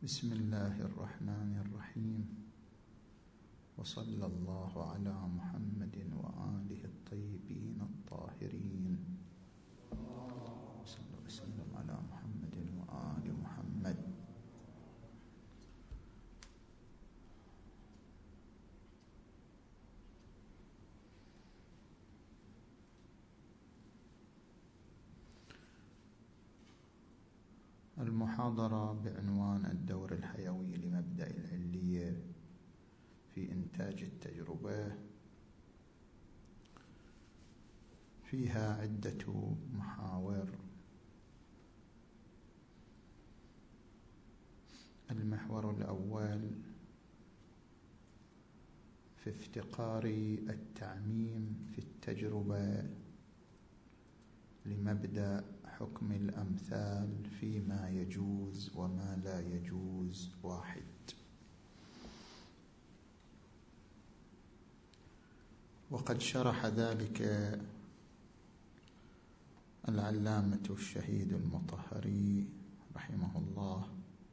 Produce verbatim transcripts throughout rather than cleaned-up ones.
بسم الله الرحمن الرحيم، وصلى الله على محمد وآله الطيبين الطاهرين. صلى الله وسلم على محمد وآل محمد. المحاضرة بعنوان الدور الحيوي لمبدأ العلية في إنتاج التجربة، فيها عدة محاور. المحور الأول في افتقار التعميم في التجربة لمبدأ حكم الأمثال فيما يجوز وما لا يجوز واحد. وقد شرح ذلك العلامة الشهيد المطهري رحمه الله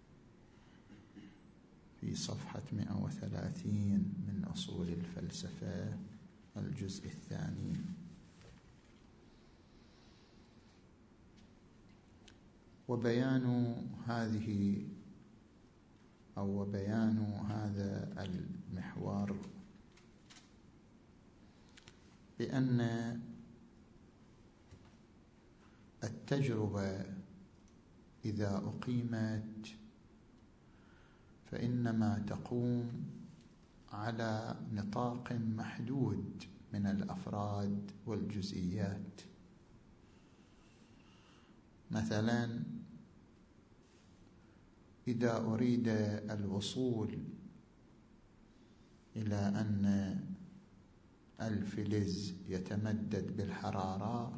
في صفحة مئة وثلاثين من أصول الفلسفة الجزء الثاني. وبيان هذه أو بيان هذا المحور بأن التجربة إذا أقيمت فإنما تقوم على نطاق محدود من الأفراد والجزئيات. مثلا إذا أريد الوصول إلى أن الفلز يتمدد بالحرارة،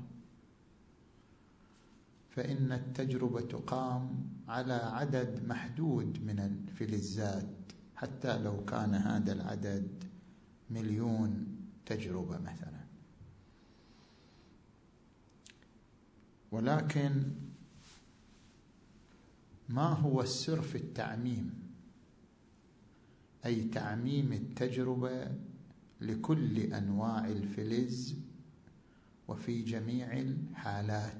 فإن التجربة تقام على عدد محدود من الفلزات، حتى لو كان هذا العدد مليون تجربة مثلا. ولكن ما هو السر في التعميم؟ أي تعميم التجربة لكل أنواع الفلز وفي جميع الحالات.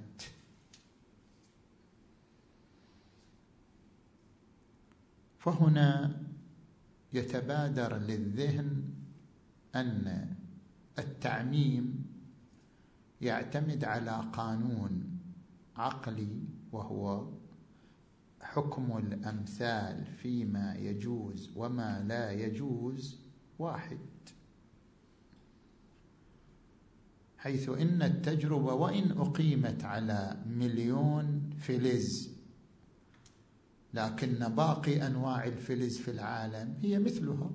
فهنا يتبادر للذهن أن التعميم يعتمد على قانون عقلي، وهو حكم الأمثال فيما يجوز وما لا يجوز واحد، حيث إن التجربة وإن أقيمت على مليون فلز، لكن باقي أنواع الفلز في العالم هي مثلها،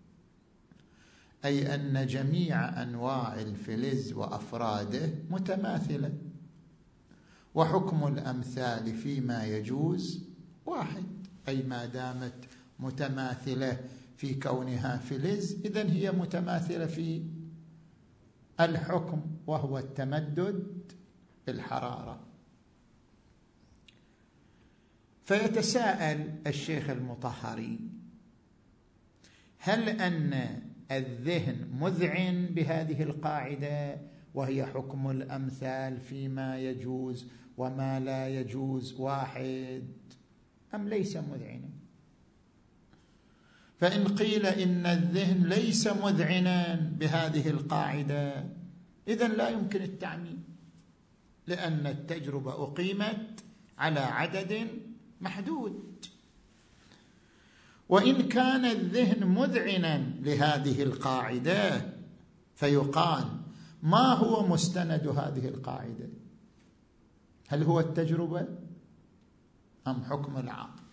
أي أن جميع أنواع الفلز وأفراده متماثلة، وحكم الأمثال فيما يجوز واحد، أي ما دامت متماثلة في كونها فلز إذن هي متماثلة في الحكم، وهو التمدد بالحرارة. فيتساءل الشيخ المطهري: هل أن الذهن مذعن بهذه القاعدة وهي حكم الأمثال فيما يجوز وما لا يجوز واحد، أم ليس مذعنا؟ فإن قيل إن الذهن ليس مذعنا بهذه القاعدة، إذن لا يمكن التعميم، لأن التجربة أقيمت على عدد محدود. وإن كان الذهن مذعنا لهذه القاعدة فيقال: ما هو مستند هذه القاعدة؟ هل هو التجربة أم حكم العقل؟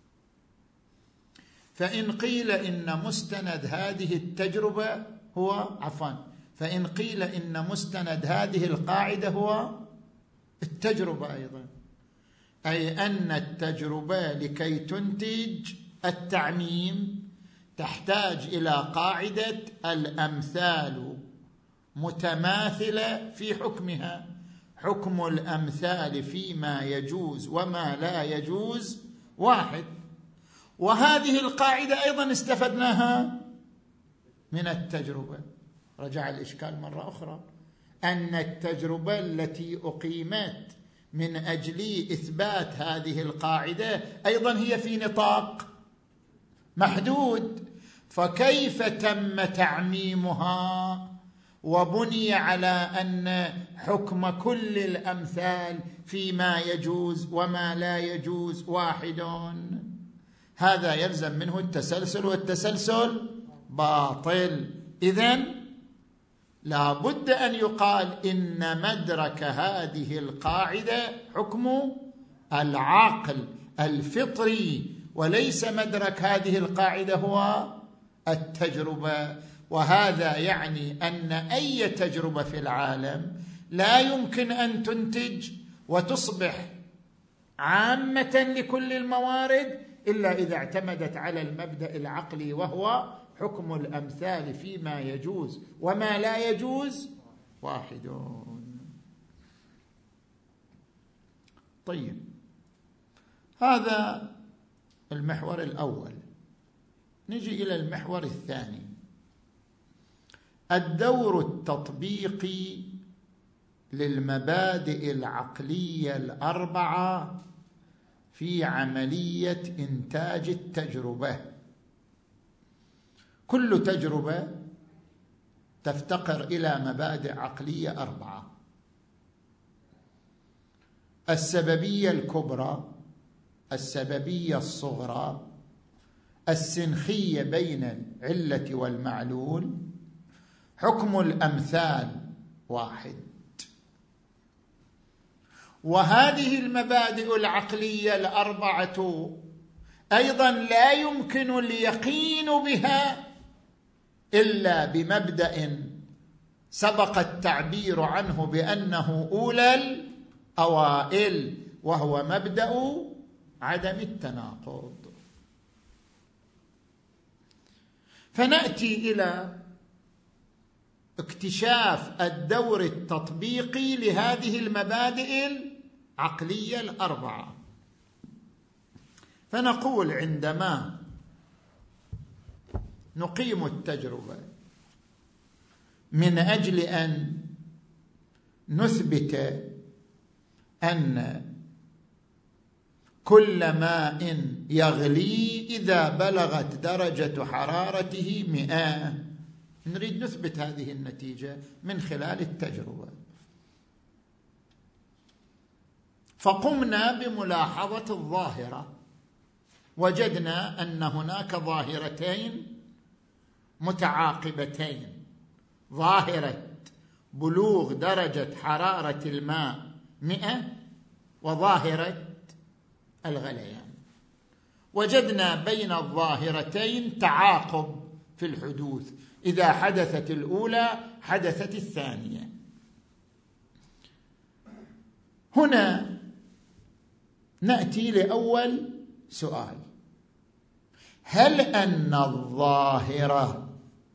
فإن قيل إن مستند هذه التجربة هو عفوا فإن قيل إن مستند هذه القاعدة هو التجربة أيضا، أي أن التجربة لكي تنتج التعميم تحتاج إلى قاعدة الأمثال متماثلة في حكمها، حكم الأمثال فيما يجوز وما لا يجوز واحد. وهذه القاعدة أيضا استفدناها من التجربة. رجع الإشكال مرة أخرى، أن التجربة التي أقيمت من أجل إثبات هذه القاعدة أيضا هي في نطاق محدود، فكيف تم تعميمها وبني على أن حكم كل الأمثال فيما يجوز وما لا يجوز واحد؟ هذا يلزم منه التسلسل، والتسلسل باطل. إذن لا بد أن يقال إن مدرك هذه القاعدة حكم العقل الفطري، وليس مدرك هذه القاعدة هو التجربة. وهذا يعني أن أي تجربة في العالم لا يمكن أن تنتج وتصبح عامة لكل الموارد إلا إذا اعتمدت على المبدأ العقلي، وهو حكم الأمثال فيما يجوز وما لا يجوز واحد. طيب، هذا المحور الأول. نجي إلى المحور الثاني، الدور التطبيقي للمبادئ العقلية الأربعة في عملية إنتاج التجربة. كل تجربة تفتقر إلى مبادئ عقلية أربعة: السببية الكبرى، السببية الصغرى، السنخية بين العلة والمعلول، حكم الأمثال واحد. وهذه المبادئ العقلية الأربعة أيضا لا يمكن اليقين بها إلا بمبدأ سبق التعبير عنه بأنه أولى الأوائل، وهو مبدأ عدم التناقض. فنأتي إلى اكتشاف الدور التطبيقي لهذه المبادئ العقلية الأربعة. فنقول عندما نقيم التجربة من أجل أن نثبت أن كل ماء يغلي إذا بلغت درجة حرارته مئة، نريد نثبت هذه النتيجة من خلال التجربة. فقمنا بملاحظة الظاهرة، وجدنا أن هناك ظاهرتين متعاقبتين: ظاهرة بلوغ درجة حرارة الماء مئة، وظاهرة الغليان. وجدنا بين الظاهرتين تعاقب في الحدوث، إذا حدثت الأولى حدثت الثانية. هنا نأتي لأول سؤال: هل أن الظاهرة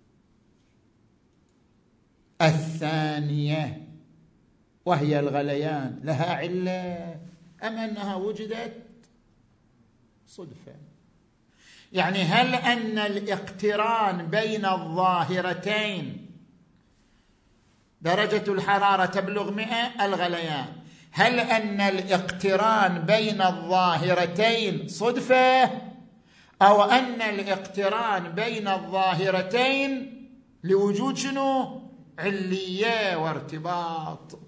الثانية وهي الغليان لها علة، أم أنها وجدت صدفة؟ يعني هل أن الاقتران بين الظاهرتين درجة الحرارة تبلغ مئة الغليان، هل أن الاقتران بين الظاهرتين صدفة، أو أن الاقتران بين الظاهرتين لوجود شنو؟ علية وارتباط.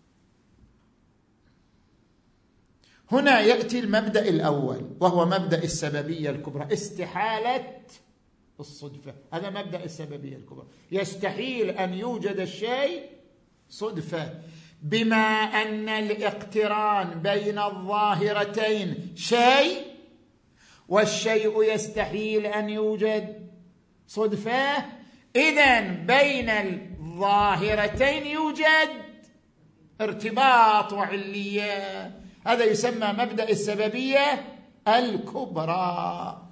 هنا يأتي المبدأ الأول، وهو مبدأ السببية الكبرى، استحالة الصدفة. هذا مبدأ السببية الكبرى، يستحيل أن يوجد الشيء صدفة، بما أن الاقتران بين الظاهرتين شيء، والشيء يستحيل أن يوجد صدفة، إذن بين الظاهرتين يوجد ارتباط وعلية. هذا يسمى مبدأ السببية الكبرى.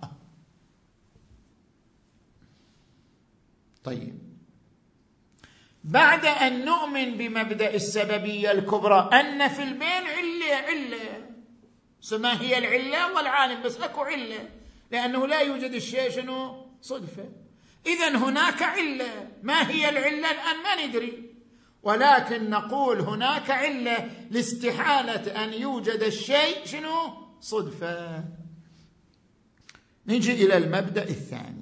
طيب، بعد أن نؤمن بمبدأ السببية الكبرى أن في البين علة علة، ما هي العلة؟ والعالم بس أكو علة. لأنه لا يوجد الشيء شنو صدفة. إذن هناك علة، ما هي العلة الآن ما ندري، ولكن نقول هناك علة لاستحالة أن يوجد الشيء شنو صدفة. نجي إلى المبدأ الثاني،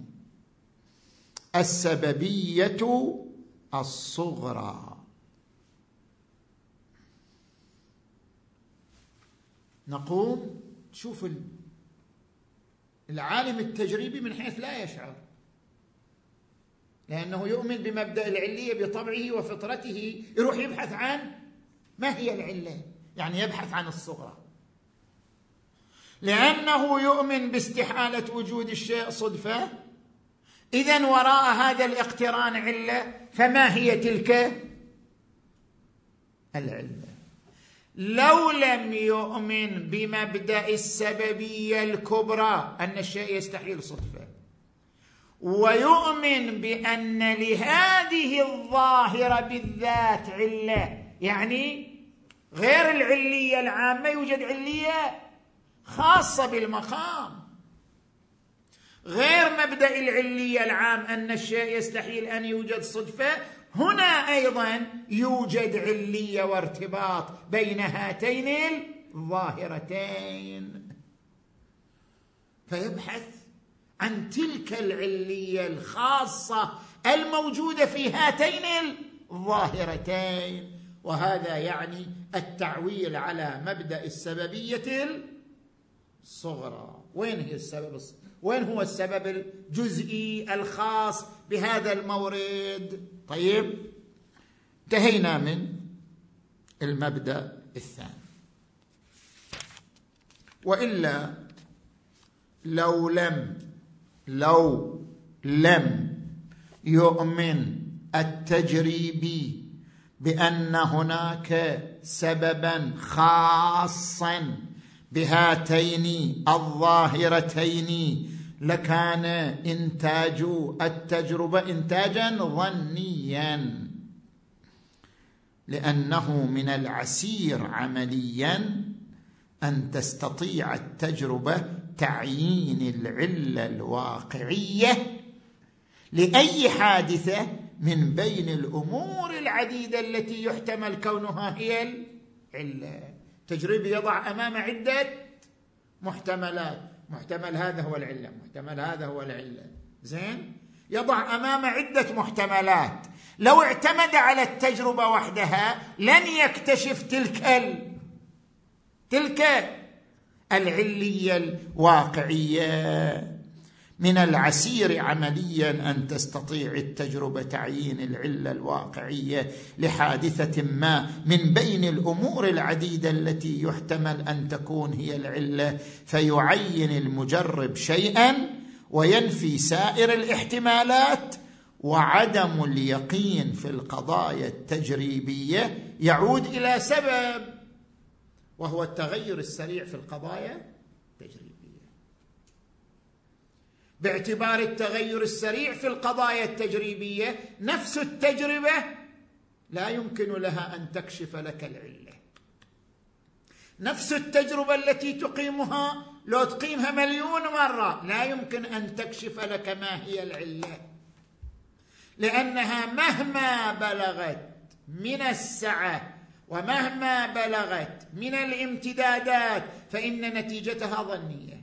السببية الصغرى. نقوم شوف العالم التجريبي من حيث لا يشعر، لأنه يؤمن بمبدأ العلية بطبعه وفطرته، يروح يبحث عن ما هي العلة، يعني يبحث عن الصغرى، لأنه يؤمن باستحالة وجود الشيء صدفة. إذن وراء هذا الاقتران علة، فما هي تلك العلة؟ لو لم يؤمن بمبدأ السببية الكبرى أن الشيء يستحيل صدفة، ويؤمن بأن لهذه الظاهرة بالذات علة، يعني غير العلية العامة يوجد علية خاصة بالمقام، غير مبدأ العلية العام أن الشيء يستحيل أن يوجد صدفة، هنا أيضا يوجد علية وارتباط بين هاتين الظاهرتين، فيبحث عن تلك العلية الخاصة الموجودة في هاتين الظاهرتين، وهذا يعني التعويل على مبدأ السببية الصغرى. وين هي السبب الصغرى؟ وين هو السبب الجزئي الخاص بهذا المورد؟ طيب، انتهينا من المبدأ الثاني. وإلا لو لم لو لم يؤمن التجريبي بأن هناك سببا خاصا بهاتين الظاهرتين لكان إنتاج التجربة إنتاجا ظنيا، لأنه من العسير عمليا أن تستطيع التجربة تعيين العلة الواقعية لأي حادثة من بين الأمور العديدة التي يحتمل كونها هي العلة. التجريبي يضع أمام عدة محتملات، محتمل هذا هو العلة، محتمل هذا هو العلة، زين، يضع أمام عدة محتملات. لو اعتمد على التجربة وحدها لن يكتشف تلك ال... تلك العلية الواقعية. من العسير عمليا أن تستطيع التجربة تعيين العلة الواقعية لحادثة ما من بين الأمور العديدة التي يحتمل أن تكون هي العلة، فيعين المجرب شيئا وينفي سائر الاحتمالات. وعدم اليقين في القضايا التجريبية يعود إلى سبب، وهو التغير السريع في القضايا التجريبية. باعتبار التغير السريع في القضايا التجريبية، نفس التجربة لا يمكن لها أن تكشف لك العلة. نفس التجربة التي تقيمها لو تقيمها مليون مرة لا يمكن أن تكشف لك ما هي العلة، لأنها مهما بلغت من السعة ومهما بلغت من الامتدادات فإن نتيجتها ظنية،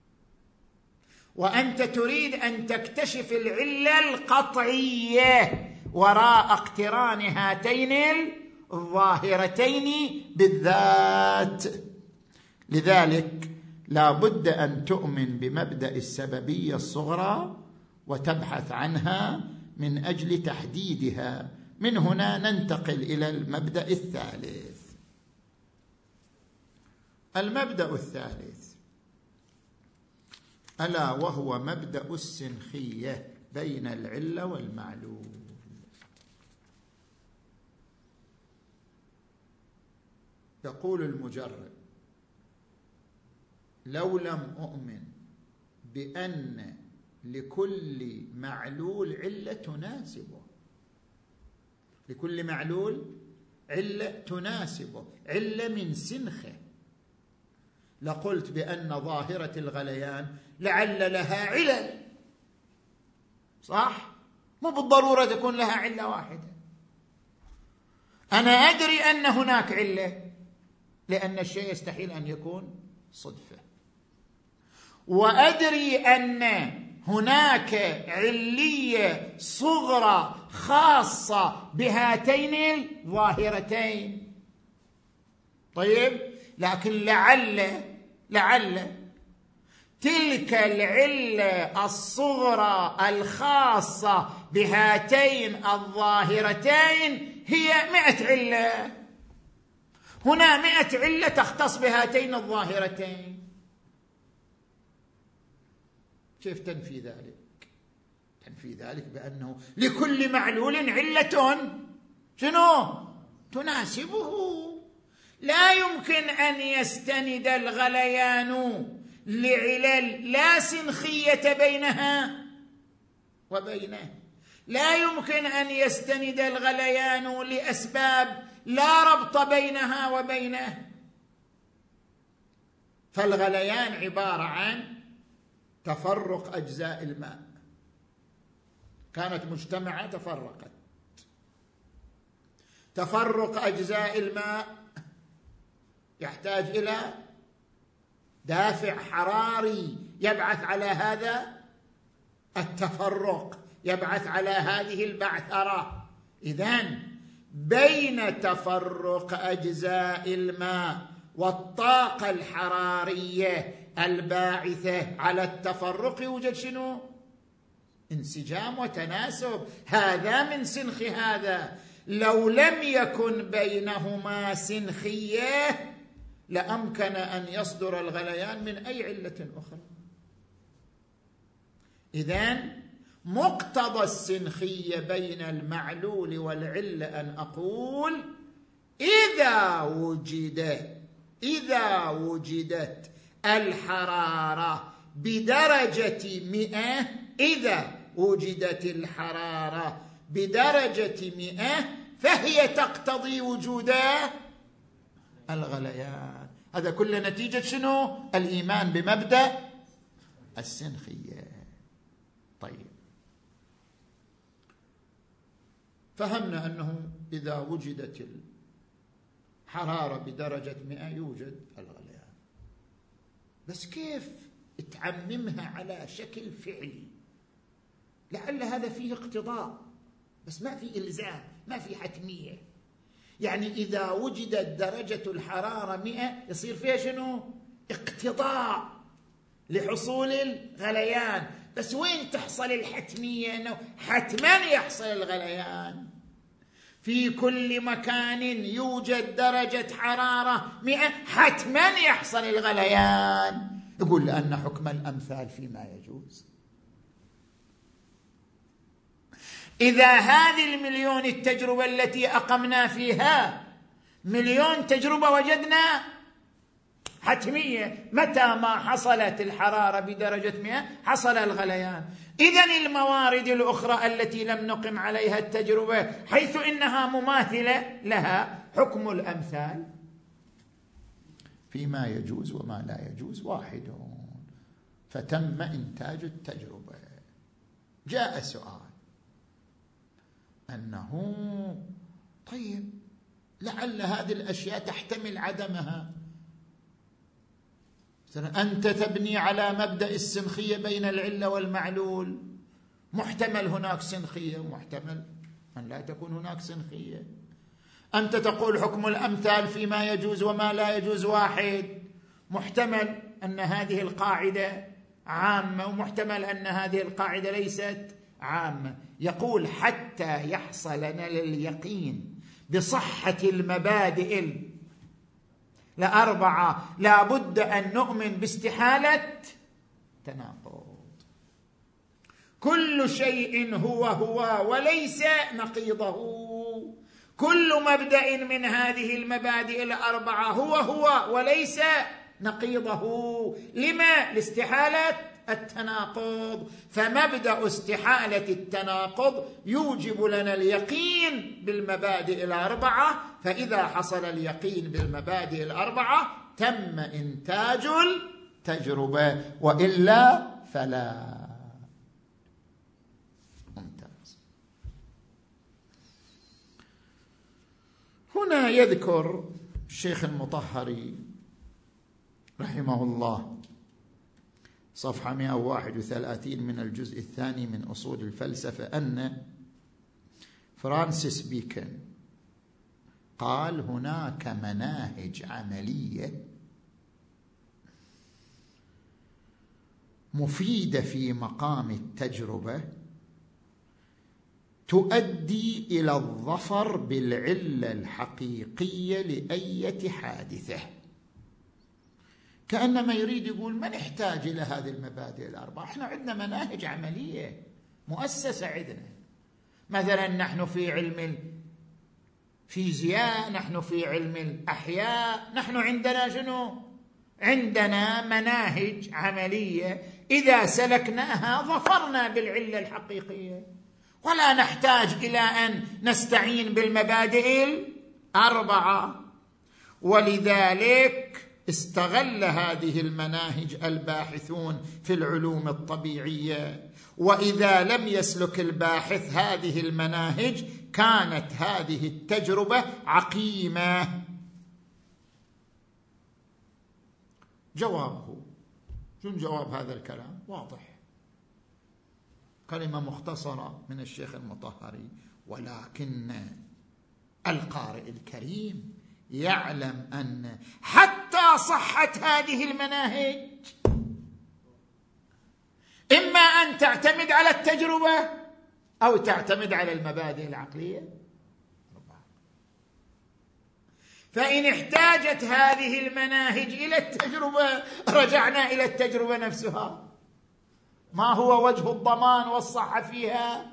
وأنت تريد أن تكتشف العلة القطعية وراء اقتران هاتين الظاهرتين بالذات. لذلك لا بد أن تؤمن بمبدأ السببية الصغرى وتبحث عنها من أجل تحديدها. من هنا ننتقل إلى المبدأ الثالث. المبدأ الثالث ألا وهو مبدأ السنخية بين العلة والمعلول. يقول المجرب: لو لم أؤمن بأن لكل معلول علة تناسبه، لكل معلول علة تناسبه، علة من سنخه، لقلت بأن ظاهرة الغليان لعل لها علل، صح؟ مو بالضرورة تكون لها علة واحدة. أنا أدري أن هناك علة لأن الشيء يستحيل أن يكون صدفة، وأدري أن هناك علية صغرى خاصة بهاتين الظاهرتين. طيب، لكن لعل لعل تلك العلة الصغرى الخاصة بهاتين الظاهرتين هي مئة علة. هنا مئة علة تختص بهاتين الظاهرتين. كيف تنفي ذلك؟ تنفي ذلك بأنه لكل معلول علة شنو؟ تناسبه. لا يمكن أن يستند الغليان لعلل لا سنخية بينها وبينه، لا يمكن أن يستند الغليان لأسباب لا ربط بينها وبينه. فالغليان عبارة عن تفرق أجزاء الماء، كانت مجتمعة تفرقت. تفرق أجزاء الماء يحتاج إلى دافع حراري يبعث على هذا التفرق، يبعث على هذه البعثرة. إذن بين تفرق أجزاء الماء والطاقة الحرارية الباعثة على التفرق يوجد شنو؟ انسجام وتناسب. هذا من سنخ هذا. لو لم يكن بينهما سنخية لأمكن أن يصدر الغليان من أي علة أخرى. إذن مقتضى السنخية بين المعلول والعلة أن أقول إذا وجدت إذا وجدت الحرارة بدرجة مئة إذا وجدت الحرارة بدرجة مئة فهي تقتضي وجود الغليان. هذا كل نتيجة شنو؟ الإيمان بمبدأ السنخية. طيب، فهمنا أنه إذا وجدت الحرارة بدرجة مئة يوجد الغليان. بس كيف تعممها على شكل فعلي؟ لعل هذا فيه اقتضاء بس ما في إلزام، ما في حتمية. يعني إذا وجدت درجة الحرارة مئة يصير فيها شنو؟ اقتضاء لحصول الغليان. بس وين تحصل الحتمية أنه حتما يحصل الغليان؟ في كل مكان يوجد درجة حرارة مئة حتما يحصل الغليان. يقول لأن حكم الأمثال فيما يجوز. إذا هذه المليون التجربة التي أقمنا فيها مليون تجربة وجدنا حتمية، متى ما حصلت الحرارة بدرجة مئة حصل الغليان. إذن الموارد الأخرى التي لم نقم عليها التجربة حيث إنها مماثلة لها حكم الأمثال فيما يجوز وما لا يجوز واحد، فتم إنتاج التجربة. جاء سؤال أنه طيب لعل هذه الأشياء تحتمل عدمها. أنت تبني على مبدأ السنخية بين العلة والمعلول، محتمل هناك سنخية ومحتمل أن لا تكون هناك سنخية. أنت تقول حكم الأمثال فيما يجوز وما لا يجوز واحد، محتمل أن هذه القاعدة عامة ومحتمل أن هذه القاعدة ليست عامة. يقول حتى يحصل لنا اليقين بصحة المبادئ الأربعة لا بد أن نؤمن باستحالة تناقض. كل شيء هو هو وليس نقيضه. كل مبدأ من هذه المبادئ الأربعة هو هو وليس نقيضه. لما؟ لاستحالة التناقض. فمبدأ استحالة التناقض يوجب لنا اليقين بالمبادئ الأربعة. فإذا حصل اليقين بالمبادئ الأربعة تم إنتاج التجربة، وإلا فلا. ممتاز. هنا يذكر الشيخ المطهري رحمه الله صفحة مئة وواحد وثلاثين من الجزء الثاني من أصول الفلسفة أن فرانسيس بيكن قال هناك مناهج عملية مفيدة في مقام التجربة تؤدي إلى الظفر بالعلة الحقيقية لأية حادثة. كأنما يريد يقول ما نحتاج إلى هذه المبادئ الأربعة، احنا عندنا مناهج عملية مؤسسة عندنا. مثلا نحن في علم الفيزياء، نحن في علم الأحياء، نحن عندنا شنو؟ عندنا مناهج عملية إذا سلكناها ظفرنا بالعلة الحقيقية، ولا نحتاج إلى أن نستعين بالمبادئ الأربعة. ولذلك استغل هذه المناهج الباحثون في العلوم الطبيعية، وإذا لم يسلك الباحث هذه المناهج كانت هذه التجربة عقيمة. جوابه شنو جواب هذا الكلام؟ واضح، كلمة مختصرة من الشيخ المطهري، ولكن القارئ الكريم يعلم أن حتى صحة هذه المناهج إما أن تعتمد على التجربة أو تعتمد على المبادئ العقلية. فإن احتاجت هذه المناهج إلى التجربة رجعنا إلى التجربة نفسها. ما هو وجه الضمان والصحة فيها؟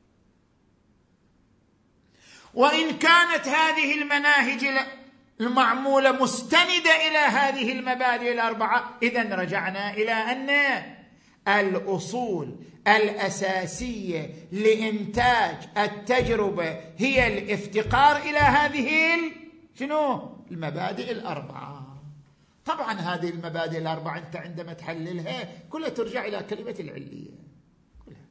وإن كانت هذه المناهج المعمولة مستندة إلى هذه المبادئ الأربعة، إذن رجعنا إلى أن الأصول الأساسية لإنتاج التجربة هي الافتقار إلى هذه شنو؟ المبادئ الأربعة. طبعا هذه المبادئ الأربعة أنت عندما تحللها كلها ترجع إلى كلمة العلية. كلها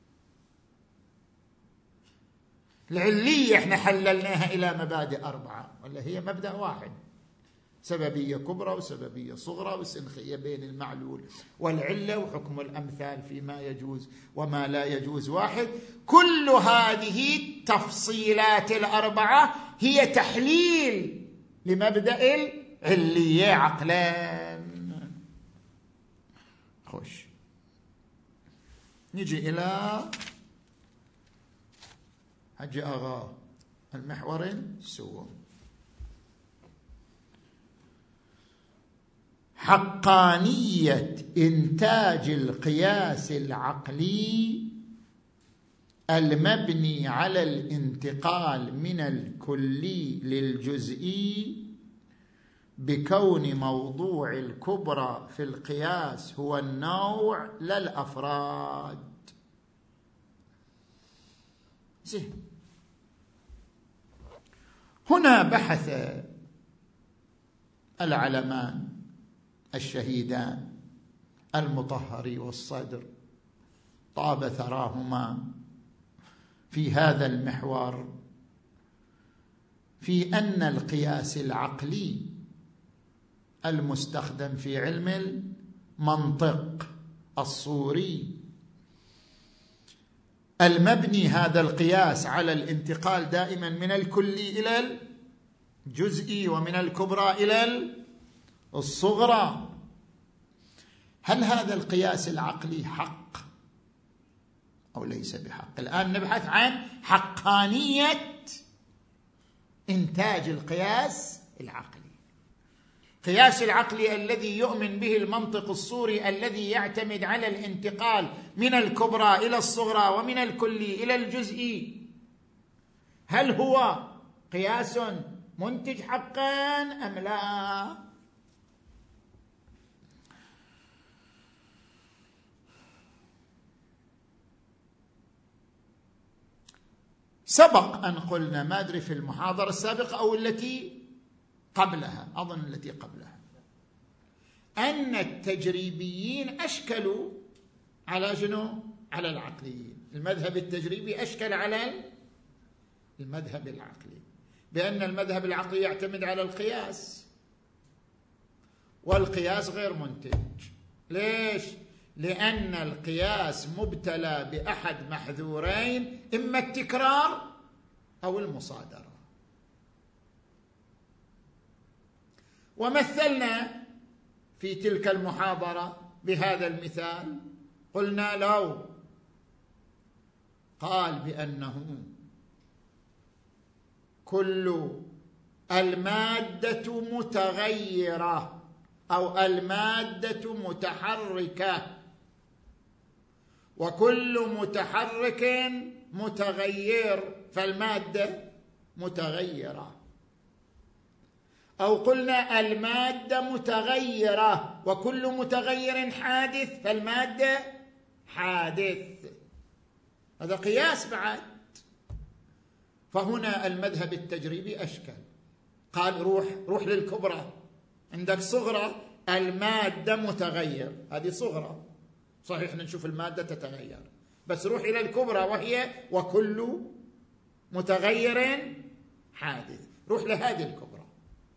العلية احنا حللناها إلى مبادئ أربعة، ولا هي مبدأ واحد، سببية كبرى وسببية صغرى وسنخية بين المعلول والعلة وحكم الأمثال فيما يجوز وما لا يجوز واحد. كل هذه التفصيلات الأربعة هي تحليل لمبدأ العلية عقلا. خوش نجي إلى حج أغا المحورين سووا. حقانية إنتاج القياس العقلي المبني على الانتقال من الكلي للجزئي بكون موضوع الكبرى في القياس هو النوع لا الأفراد. زين، هنا بحث العلمان الشهيدان المطهري والصدر طاب ثراهما في هذا المحور، في أن القياس العقلي المستخدم في علم المنطق الصوري المبني هذا القياس على الانتقال دائما من الكلي إلى الجزئي ومن الكبرى إلى الصغرى، هل هذا القياس العقلي حق أو ليس بحق؟ الآن نبحث عن حقانية إنتاج القياس العقلي. القياس العقلي الذي يؤمن به المنطق الصوري الذي يعتمد على الانتقال من الكبرى إلى الصغرى ومن الكلي إلى الجزئي، هل هو قياس منتج حقا أم لا؟ سبق أن قلنا، ما أدري في المحاضرة السابقة أو التي قبلها، أظن التي قبلها، أن التجريبيين أشكلوا على شنو؟ على العقليين. المذهب التجريبي أشكل على المذهب العقلي، بأن المذهب العقلي يعتمد على القياس، والقياس غير منتج. ليش؟ لأن القياس مبتلى بأحد محذورين، إما التكرار أو المصادرة. ومثلنا في تلك المحاضرة بهذا المثال، قلنا لو قال بأنه كل المادة متغيرة أو المادة متحركة وكل متحرك متغير فالمادة متغيرة، أو قلنا المادة متغيرة وكل متغير حادث فالمادة حادث، هذا قياس بعد. فهنا المذهب التجريبي أشكل، قال روح روح للكبرى، عندك صغرى المادة متغير، هذه صغرى صحيح نشوف المادة تتغير، بس روح إلى الكبرى وهي وكل متغير حادث، روح لهذه الكبرى.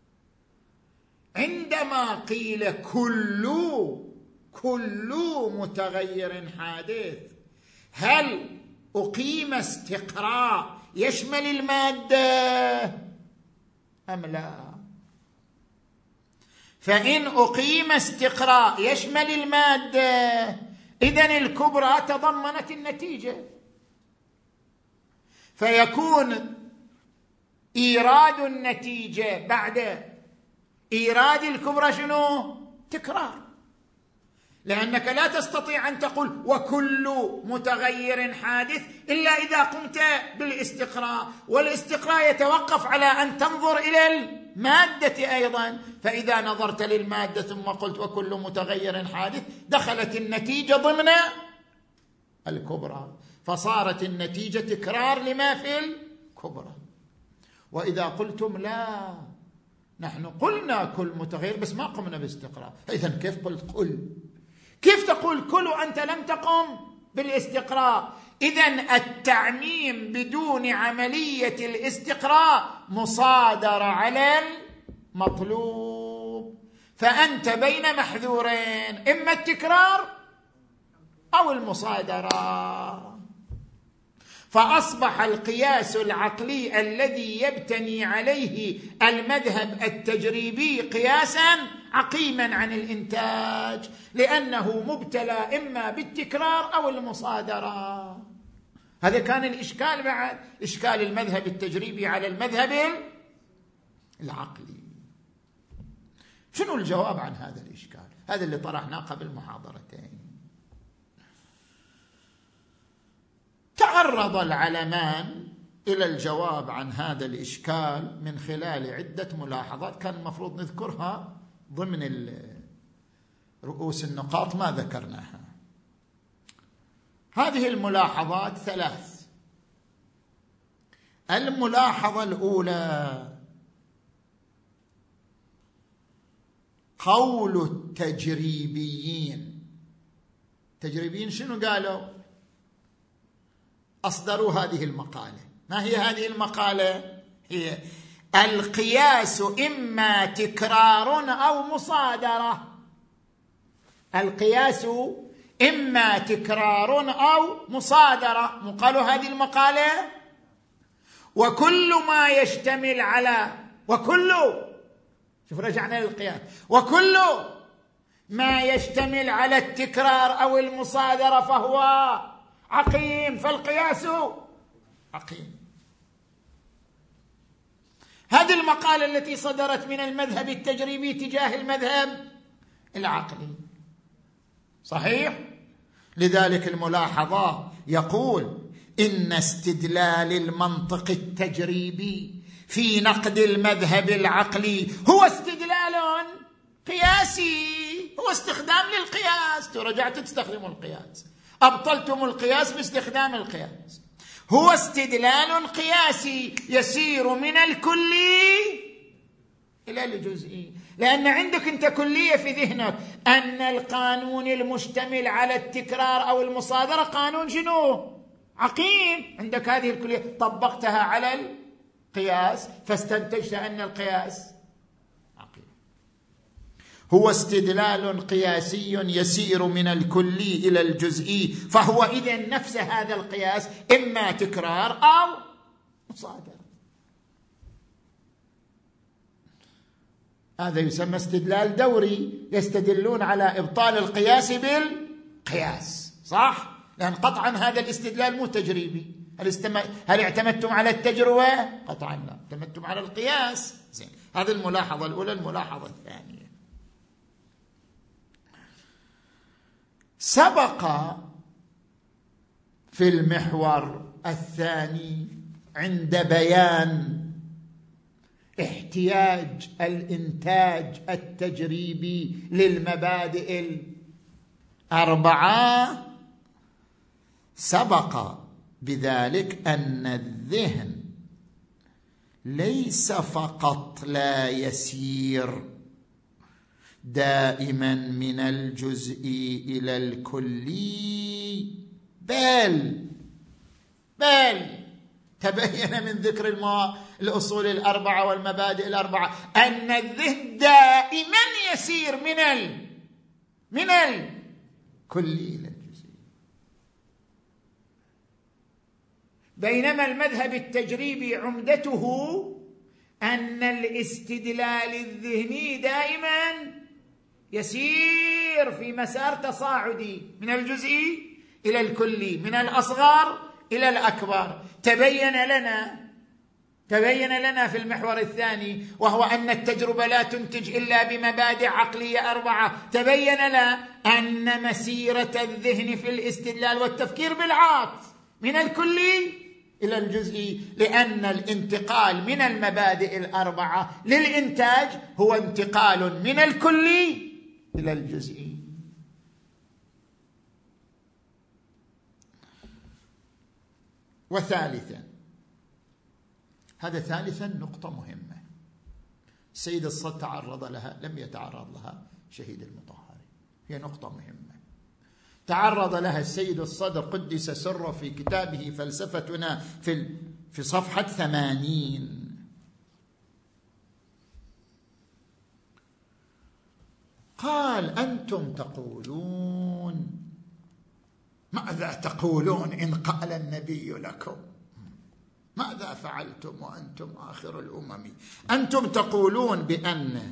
عندما قيل كل كل متغير حادث، هل أقيم استقراء يشمل المادة أم لا؟ فإن أقيم استقراء يشمل المادة، إذن الكبرى تضمنت النتيجة، فيكون إيراد النتيجة بعد إيراد الكبرى شنو؟ تكرار، لأنك لا تستطيع أن تقول وكل متغير حادث إلا إذا قمت بالاستقراء، والاستقراء يتوقف على أن تنظر إلى المادة أيضا، فإذا نظرت للمادة ثم قلت وكل متغير حادث دخلت النتيجة ضمن الكبرى، فصارت النتيجة تكرار لما في الكبرى. وإذا قلتم لا نحن قلنا كل متغير بس ما قمنا باستقراء، إذن كيف قلت كل؟ كيف تقول كل وأنت لم تقم بالاستقراء؟ إذن التعميم بدون عملية الاستقراء مصادرة على المطلوب، فأنت بين محذورين، إما التكرار أو المصادرة. فأصبح القياس العقلي الذي يبتني عليه المذهب التجريبي قياسا عقيما عن الإنتاج، لأنه مبتلى إما بالتكرار أو المصادرة. هذا كان الإشكال بعد، إشكال المذهب التجريبي على المذهب العقلي. شنو الجواب عن هذا الإشكال؟ هذا اللي طرحناه قبل محاضرتين. تعرض العلمان إلى الجواب عن هذا الإشكال من خلال عدة ملاحظات كان المفروض نذكرها ضمن رؤوس النقاط، ما ذكرناها. هذه الملاحظات ثلاث. الملاحظة الأولى: قول التجريبيين. التجريبيين شنو قالوا؟ أصدروا هذه المقالة. ما هي هذه المقالة؟ هي القياس إما تكرار أو مصادرة. القياس إما تكرار أو مصادرة، قالوا هذه المقالة. وكل ما يشتمل على وكل شوف رجعنا للقياس وكل ما يشتمل على التكرار أو المصادرة فهو عقيم، فالقياس عقيم. هذه المقالة التي صدرت من المذهب التجريبي تجاه المذهب العقلي، صحيح؟ لذلك الملاحظة يقول: إن استدلال المنطق التجريبي في نقد المذهب العقلي هو استدلال قياسي، هو استخدام للقياس. رجعت تستخدموا القياس، أبطلتم القياس باستخدام القياس. هو استدلال قياسي يسير من الكلي إلى الجزئي، لأن عندك أنت كلية في ذهنك أن القانون المشتمل على التكرار أو المصادرة قانون شنو؟ عقيم. عندك هذه الكلية، طبقتها على القياس فاستنتجت أن القياس عقيم. هو استدلال قياسي يسير من الكلي إلى الجزئي، فهو إذن نفس هذا القياس إما تكرار أو مصادرة. هذا يسمى استدلال دوري، يستدلون على إبطال القياس بالقياس، صح؟ لأن قطعا هذا الاستدلال مو تجريبي. هل, استم... هل اعتمدتم على التجربة؟ قطعا لا، اعتمدتم على القياس. زين، هذه الملاحظة الأولى. الملاحظة الثانية، سبق في المحور الثاني عند بيان احتياج الإنتاج التجريبي للمبادئ الأربعة، سبق بذلك أن الذهن ليس فقط لا يسير دائما من الجزئي إلى الكلي، بل بل تبين من ذكر المو... الأصول الأربعة والمبادئ الأربعة أن الذهن دائما يسير من ال... من الكلي إلى الجزئي، بينما المذهب التجريبي عمدته أن الاستدلال الذهني دائما يسير في مسار تصاعدي من الجزئي إلى الكلي، من الأصغر إلى الأكبر. تبين لنا تبين لنا في المحور الثاني، وهو أن التجربة لا تنتج إلا بمبادئ عقلية أربعة، تبين لنا أن مسيرة الذهن في الاستدلال والتفكير بالعكس، من الكلي إلى الجزئي، لأن الانتقال من المبادئ الأربعة للإنتاج هو انتقال من الكلي إلى الجزئي. وثالثا، هذا ثالثا نقطة مهمة السيد الصدر تعرض لها، لم يتعرض لها شهيد المطهري، هي نقطة مهمة تعرض لها السيد الصدر قدس سره في كتابه فلسفتنا في في صفحة ثمانين. قال: أنتم تقولون، ماذا تقولون إن قال النبي لكم؟ ماذا فعلتم وأنتم آخر الأمم؟ أنتم تقولون بأن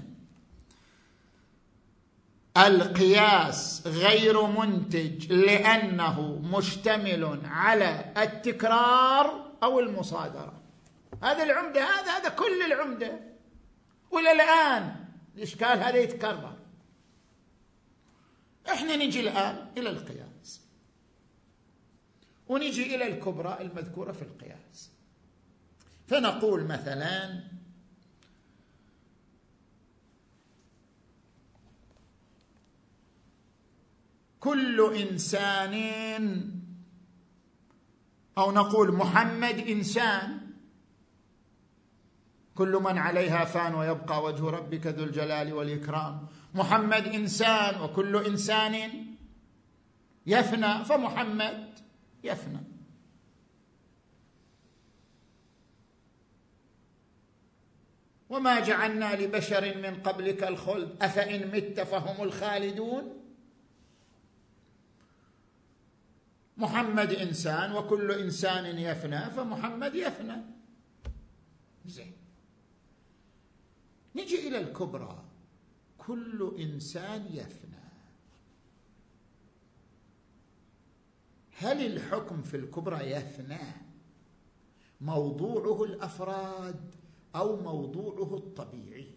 القياس غير منتج لأنه مشتمل على التكرار أو المصادرة. هذا العمدة، هذا هذا كل العمدة، وإلى الآن الإشكال هذا يتكرر. إحنا نجي الآن إلى القياس، ونجي إلى الكبرى المذكورة في القياس، فنقول مثلا كل إنسان، أو نقول محمد إنسان، كل من عليها فان ويبقى وجه ربك ذو الجلال والإكرام. محمد إنسان، وكل إنسان يفنى، فمحمد يفنى. وما جعلنا لبشر من قبلك الخلد أفإن مت فهم الخالدون. محمد إنسان وكل إنسان يفنى، فمحمد يفنى. زين، نجي إلى الكبرى، كل إنسان يفنى. هل الحكم في الكبرى يفنى موضوعه الأفراد أو موضوعه الطبيعي؟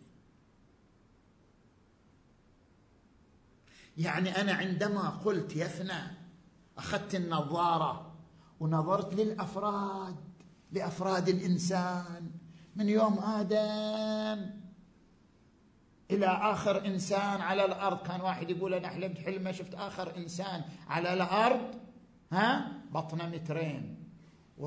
يعني أنا عندما قلت يفنى أخذت النظارة ونظرت للأفراد، لأفراد الإنسان من يوم آدم إلى آخر إنسان على الأرض. كان واحد يقول أنا حلمت حلمة شفت آخر إنسان على الأرض، ها بطنه مترين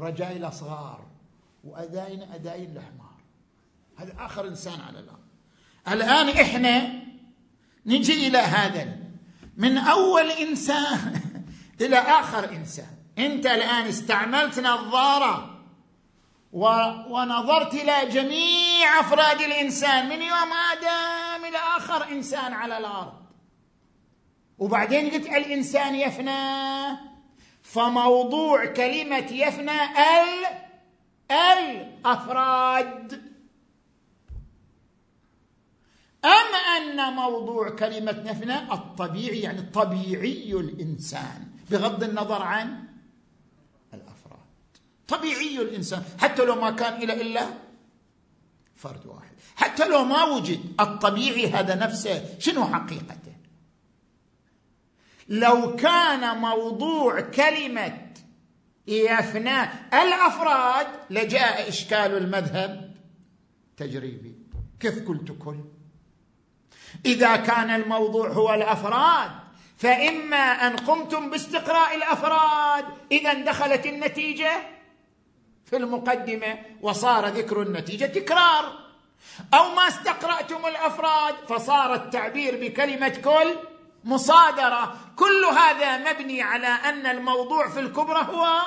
ورجايله صغار وأذاين أذاين الحمار، هذا آخر إنسان على الأرض. الآن إحنا نجي إلى هذا من أول إنسان إلى آخر إنسان. أنت الآن استعملت نظارة ونظرت إلى جميع أفراد الإنسان من يوم آدم إلى آخر إنسان على الأرض، وبعدين قلت الإنسان يفنى. فموضوع كلمة يفنى ال الأفراد، أم أن موضوع كلمة نفنى الطبيعي، يعني طبيعي الإنسان بغض النظر عن الأفراد. طبيعي الإنسان حتى لو ما كان إلى إلا فرد واحد، حتى لو ما وجد الطبيعي هذا نفسه شنو حقيقته؟ لو كان موضوع كلمة يفنى الأفراد لجاء إشكال المذهب تجريبي. كيف قلت كل؟ إذا كان الموضوع هو الأفراد فإما أن قمتم باستقراء الأفراد، إذن دخلت النتيجة في المقدمة وصار ذكر النتيجة تكرار، أو ما استقرأتم الأفراد فصار التعبير بكلمة كل مصادرة. كل هذا مبني على أن الموضوع في الكبرى هو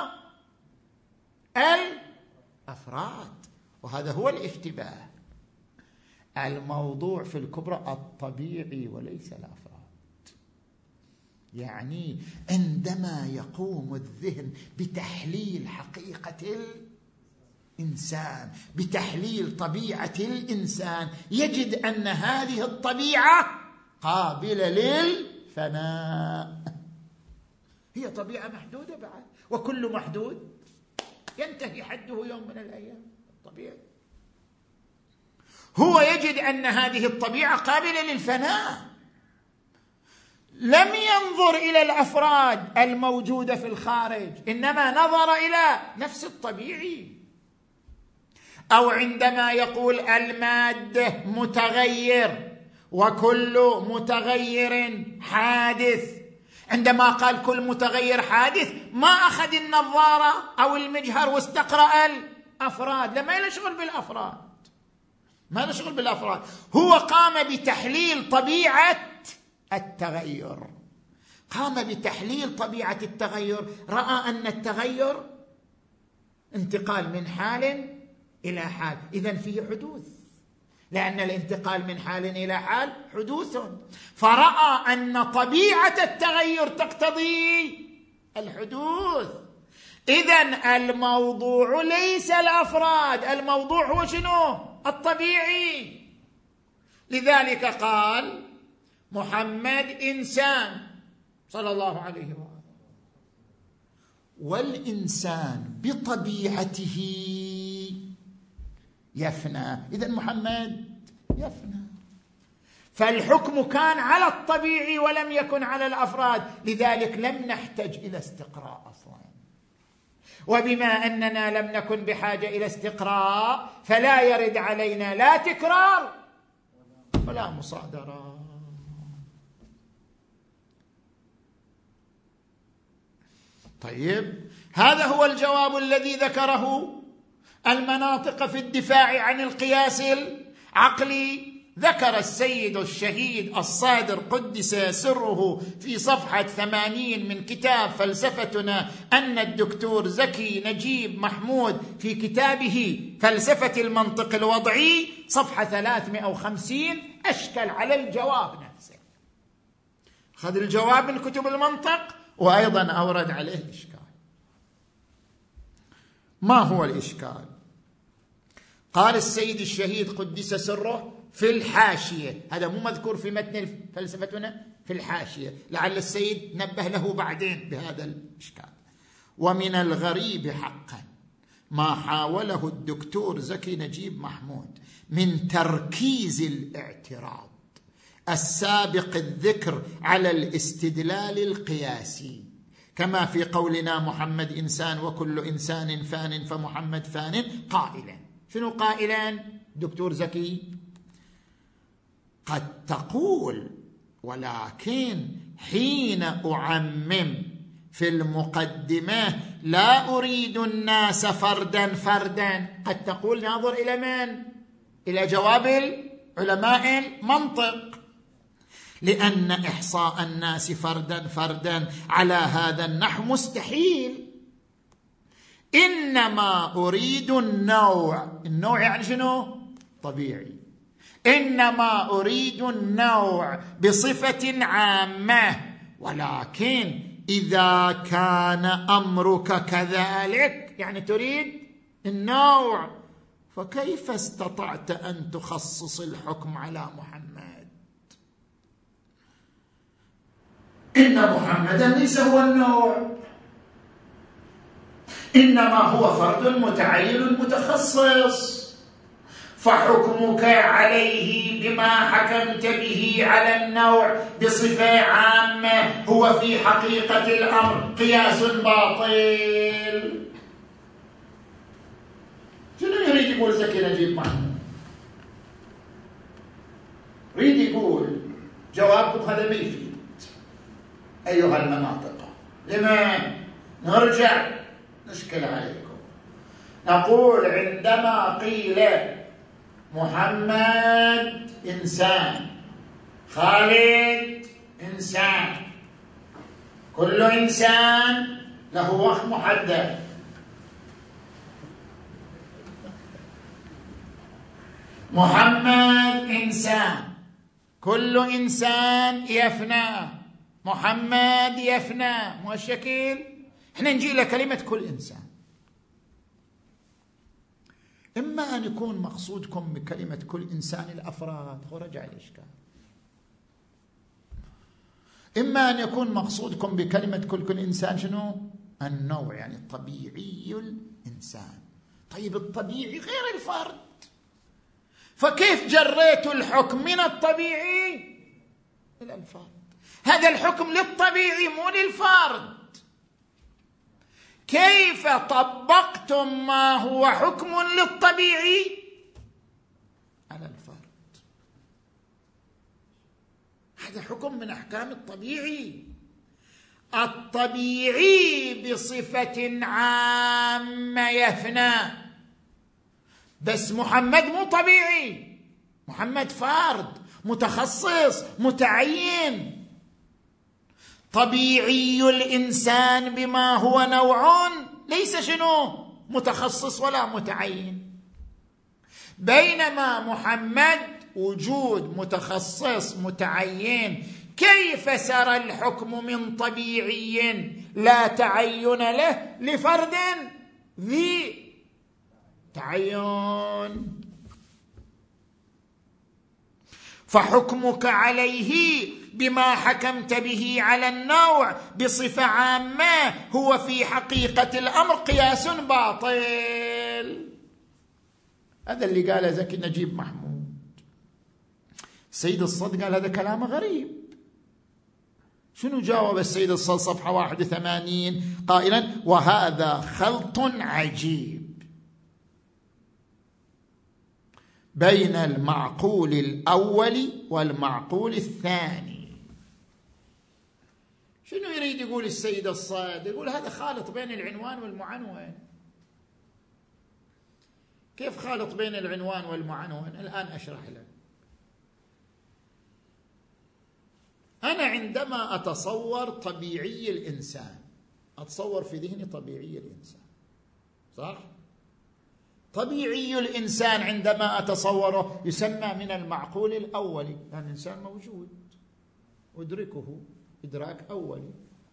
الأفراد، وهذا هو الاشتباه. الموضوع في الكبرى الطبيعي وليس الأفراد. يعني عندما يقوم الذهن بتحليل حقيقة الإنسان، بتحليل طبيعة الإنسان، يجد أن هذه الطبيعة قابلة للفناء. هي طبيعة محدودة بعد، وكل محدود ينتهي حده يوم من الأيام. الطبيعي هو يجد أن هذه الطبيعة قابلة للفناء، لم ينظر إلى الأفراد الموجودة في الخارج، إنما نظر إلى نفس الطبيعي. أو عندما يقول المادة متغير وكل متغير حادث، عندما قال كل متغير حادث ما أخذ النظارة أو المجهر واستقرأ الأفراد، لما له شغل بالأفراد، ما له شغل بالأفراد. هو قام بتحليل طبيعة التغير، قام بتحليل طبيعة التغير، رأى أن التغير انتقال من حال إلى حال، إذن فيه حدوث، لأن الانتقال من حال إلى حال حدوث. فرأى أن طبيعة التغير تقتضي الحدوث. إذن الموضوع ليس الأفراد، الموضوع هو شنو؟ الطبيعي. لذلك قال محمد إنسان صلى الله عليه وآله، والإنسان بطبيعته يفنى، إذن محمد يفنى. فالحكم كان على الطبيعي ولم يكن على الأفراد، لذلك لم نحتاج إلى استقراء أصلا. وبما أننا لم نكن بحاجة إلى استقراء فلا يرد علينا لا تكرار ولا مصادرة. طيب، هذا هو الجواب الذي ذكره المناطق في الدفاع عن القياس العقلي. ذكر السيد الشهيد الصادر قدس سره في صفحة ثمانين من كتاب فلسفتنا أن الدكتور زكي نجيب محمود في كتابه فلسفة المنطق الوضعي صفحة ثلاثمائة وخمسين أشكل على الجواب نفسه، خذ الجواب من كتب المنطق وأيضا أورد عليه الإشكال. ما هو الإشكال؟ قال السيد الشهيد قدس سره في الحاشية، هذا مو مذكور في متن فلسفتنا، في الحاشية، لعل السيد نبه له بعدين بهذا الإشكال. ومن الغريب حقا ما حاوله الدكتور زكي نجيب محمود من تركيز الاعتراض السابق الذكر على الاستدلال القياسي، كما في قولنا محمد إنسان وكل إنسان فان فمحمد فان، قائلا. شنو قائلا دكتور زكي؟ قد تقول ولكن حين أعمم في المقدمة لا أريد الناس فردا فردا. قد تقول ناظر إلى من؟ إلى جواب علماء المنطق، لأن إحصاء الناس فردا فردا على هذا النحو مستحيل. إنما أريد النوع، النوع يعني شنو؟ طبيعي. إنما أريد النوع بصفة عامة، ولكن إذا كان أمرك كذلك، يعني تريد النوع، فكيف استطعت أن تخصص الحكم على محمد؟ إن محمدا ليس هو النوع، إنما هو فرد متعين متخصص، فحكمك عليه بما حكمت به على النوع بصفة عامة هو في حقيقة الأمر قياس باطل. شنو يريد يقول زكي نجيب محمود؟ يريد يقول جوابكم هذا ما يفيد أيها المناطق. لما نرجع نشكل عليكم، نقول عندما قيل محمد إنسان، خالد إنسان، كل إنسان له وقت محدد، محمد إنسان، كل إنسان يفنى، محمد يفنى، مو الشكل. احنا نجي إلى كلمة كل إنسان، إما أن يكون مقصودكم بكلمة كل إنسان الأفراد، ورجع الإشكال، إما أن يكون مقصودكم بكلمة كل كل إنسان شنو؟ النوع، يعني الطبيعي الإنسان. طيب الطبيعي غير الفرد، فكيف جريت الحكم من الطبيعي إلى الفرد؟ هذا الحكم للطبيعي مو للفرد. كيف طبقتم ما هو حكم للطبيعي على الفرد؟ هذا حكم من أحكام الطبيعي. الطبيعي بصفة عامة يفنى، بس محمد مو طبيعي، محمد فرد متخصص متعين. طبيعي الإنسان بما هو نوع ليس شنو؟ متخصص ولا متعين، بينما محمد وجود متخصص متعين. كيف سرى الحكم من طبيعي لا تعين له لفرد ذي تعين؟ فحكمك عليه بما حكمت به على النوع بصفة عامة هو في حقيقة الأمر قياس باطل. هذا اللي قاله زكي نجيب محمود. السيد الصدق قال هذا كلام غريب. شنو جاوب السيد الصدق صفحة واحد وثمانين قائلا وهذا خلط عجيب بين المعقول الأول والمعقول الثاني. شنو يريد يقول السيد الصادق؟ يقول هذا خالط بين العنوان والمعنون. كيف خالط بين العنوان والمعنون؟ الآن أشرح لك. أنا عندما أتصور طبيعي الإنسان أتصور في ذهني طبيعي الإنسان، صح؟ طبيعي الإنسان عندما أتصوره يسمى من المعقول الأولي، يعني الإنسان موجود أدركه إدراك أولي.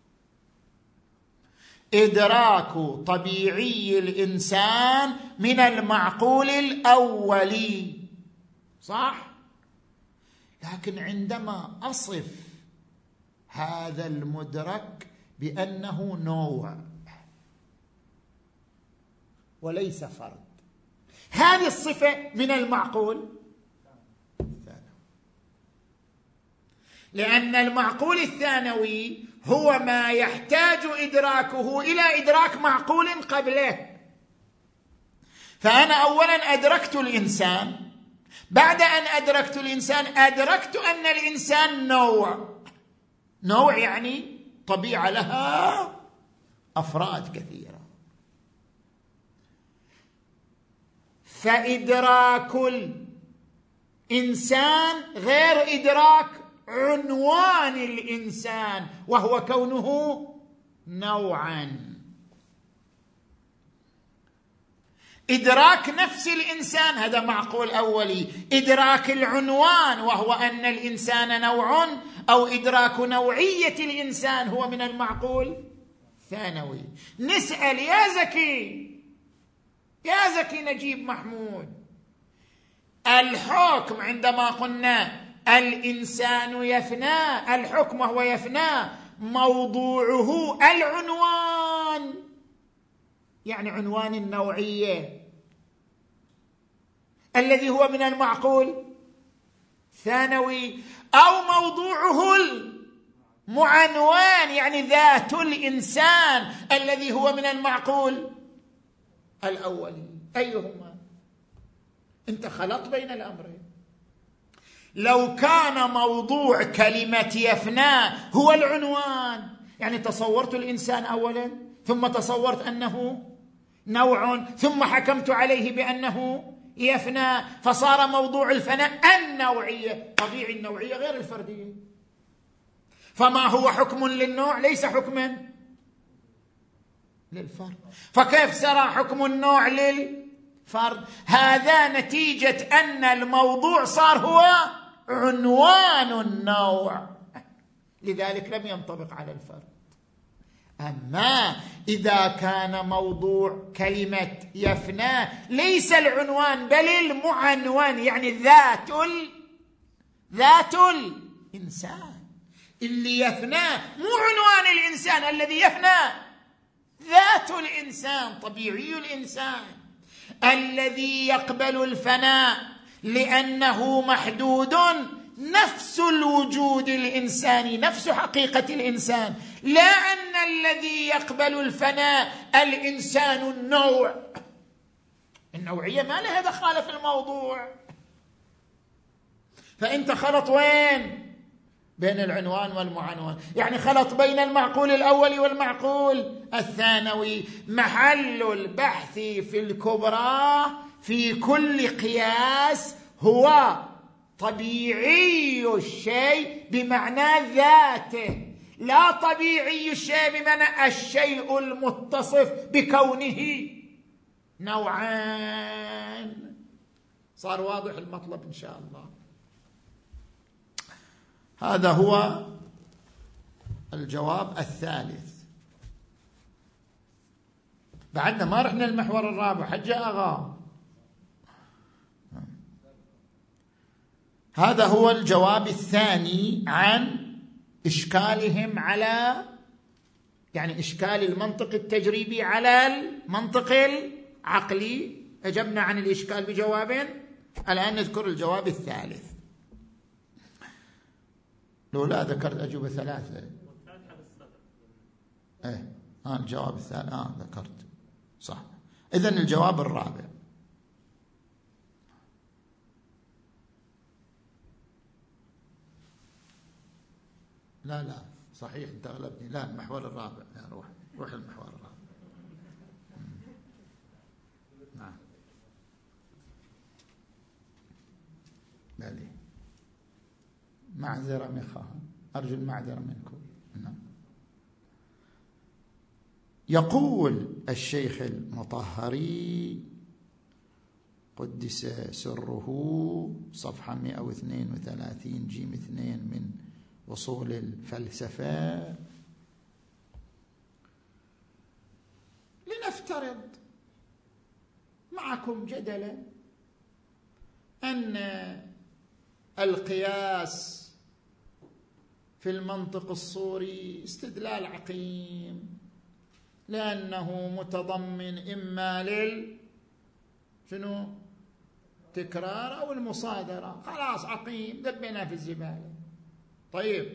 إدراك طبيعي الإنسان من المعقول الأولي، صح؟ لكن عندما أصف هذا المدرك بأنه نوع وليس فرد، هذه الصفة من المعقول الثانوي، لأن المعقول الثانوي هو ما يحتاج إدراكه إلى إدراك معقول قبله. فأنا أولا أدركت الإنسان، بعد أن أدركت الإنسان أدركت أن الإنسان نوع. نوع يعني طبيعة لها أفراد كثيرة. فإدراك إنسان غير إدراك عنوان الإنسان وهو كونه نوعا. إدراك نفس الإنسان هذا معقول أولي، إدراك العنوان وهو أن الإنسان نوع أو إدراك نوعية الإنسان هو من المعقول ثانوي. نسأل يا زكي يا زكي نجيب محمود، الحكم عندما قلنا الإنسان يفنى، الحكم وهو يفنى موضوعه العنوان، يعني عنوان النوعية الذي هو من المعقول ثانوي، أو موضوعه المعنوان يعني ذات الإنسان الذي هو من المعقول الأولي. أيهما؟ أنت خلط بين الأمرين. لو كان موضوع كلمة يفنى هو العنوان، يعني تصورت الإنسان أولا ثم تصورت أنه نوع ثم حكمت عليه بأنه يفنى، فصار موضوع الفناء النوعية. طبيعي النوعية غير الفردية، فما هو حكم للنوع ليس حكما للفرد، فكيف سرى حكم النوع للفرد؟ هذا نتيجة أن الموضوع صار هو عنوان النوع، لذلك لم ينطبق على الفرد. أما إذا كان موضوع كلمة يفنى ليس العنوان بل المعنون، يعني ذات ال... ذات الإنسان اللي يفنى، مو عنوان الإنسان الذي يفنى، ذات الإنسان، طبيعي الإنسان الذي يقبل الفناء لأنه محدود، نفس الوجود الإنساني، نفس حقيقة الإنسان، لا أن الذي يقبل الفناء الإنسان النوع. النوعية ما لها دخل في الموضوع. فأنت خلط وين؟ بين العنوان والمعنون، يعني خلط بين المعقول الأول والمعقول الثانوي. محل البحث في الكبرى في كل قياس هو طبيعي الشيء بمعنى ذاته، لا طبيعي الشيء بمعنى الشيء المتصف بكونه نوعان. صار واضح المطلب إن شاء الله. هذا هو الجواب الثالث. بعدنا ما رحنا المحور الرابع. حجة أغا، هذا هو الجواب الثاني عن إشكالهم على، يعني إشكال المنطق التجريبي على المنطق العقلي. أجبنا عن الإشكال بجواب، الآن نذكر الجواب الثالث. لو لا ذكرت أجوبة ثلاثة. إيه آه الجواب الثالث آه ذكرت صح. إذن الجواب الرابع. لا لا صحيح أنت غلبني. لا المحور الرابع. روح روح المحور الرابع. نعم بالي معذرة مخاها، أرجو المعذرة منكم. نعم. يقول الشيخ المطهري قدس سره، صفحة مئة واثنين وثلاثين جيم اثنين من أصول الفلسفة: لنفترض معكم جدلا أن القياس في المنطق الصوري استدلال عقيم، لأنه متضمن إما لل شنو تكرار أو المصادرة. خلاص عقيم، دبنا في الزبالة. طيب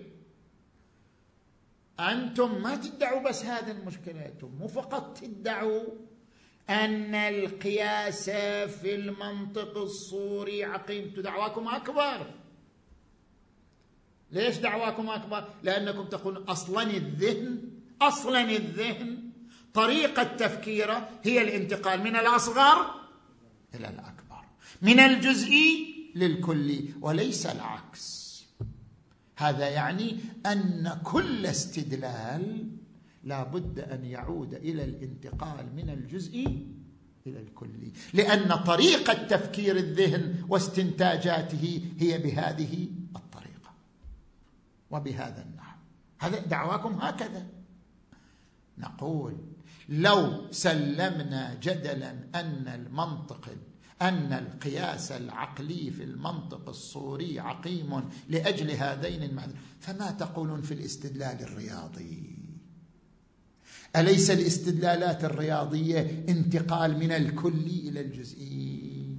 أنتم ما تدعوا بس هذا المشكلة، أنتم مو فقط تدعوا أن القياس في المنطق الصوري عقيم، دعواكم أكبر. ليش دعواكم أكبر؟ لأنكم تقولون أصلا الذهن أصلا الذهن طريقة تفكيره هي الانتقال من الأصغر إلى الأكبر، من الجزئي للكلي وليس العكس. هذا يعني أن كل استدلال لا بد أن يعود إلى الانتقال من الجزئي إلى الكلي، لأن طريقة تفكير الذهن واستنتاجاته هي بهذه الطريقة وبهذا النحو. هذا دعواكم هكذا. نقول لو سلمنا جدلا أن المنطق أن القياس العقلي في المنطق الصوري عقيم لأجل هذين المعنيين، فما تقولون في الاستدلال الرياضي؟ أليس الاستدلالات الرياضية انتقال من الكلي إلى الجزئي؟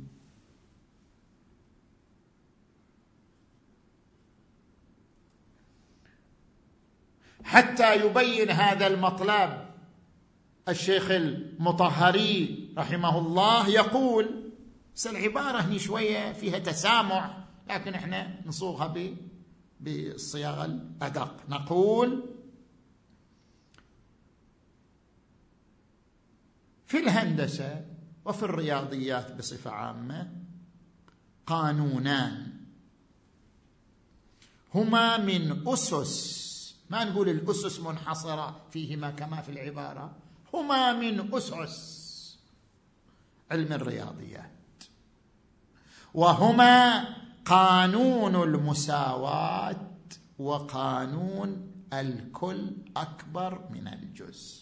حتى يبين هذا المطلب الشيخ المطهري رحمه الله يقول، بس العبارة هني شوية فيها تسامح، لكن احنا نصوغها بالصياغة الأدق. نقول في الهندسة وفي الرياضيات بصفة عامة قانونان هما من أسس، ما نقول الأسس منحصرة فيهما كما في العبارة، هما من أسس علم الرياضيات، وهما قانون المساواة وقانون الكل أكبر من الجزء.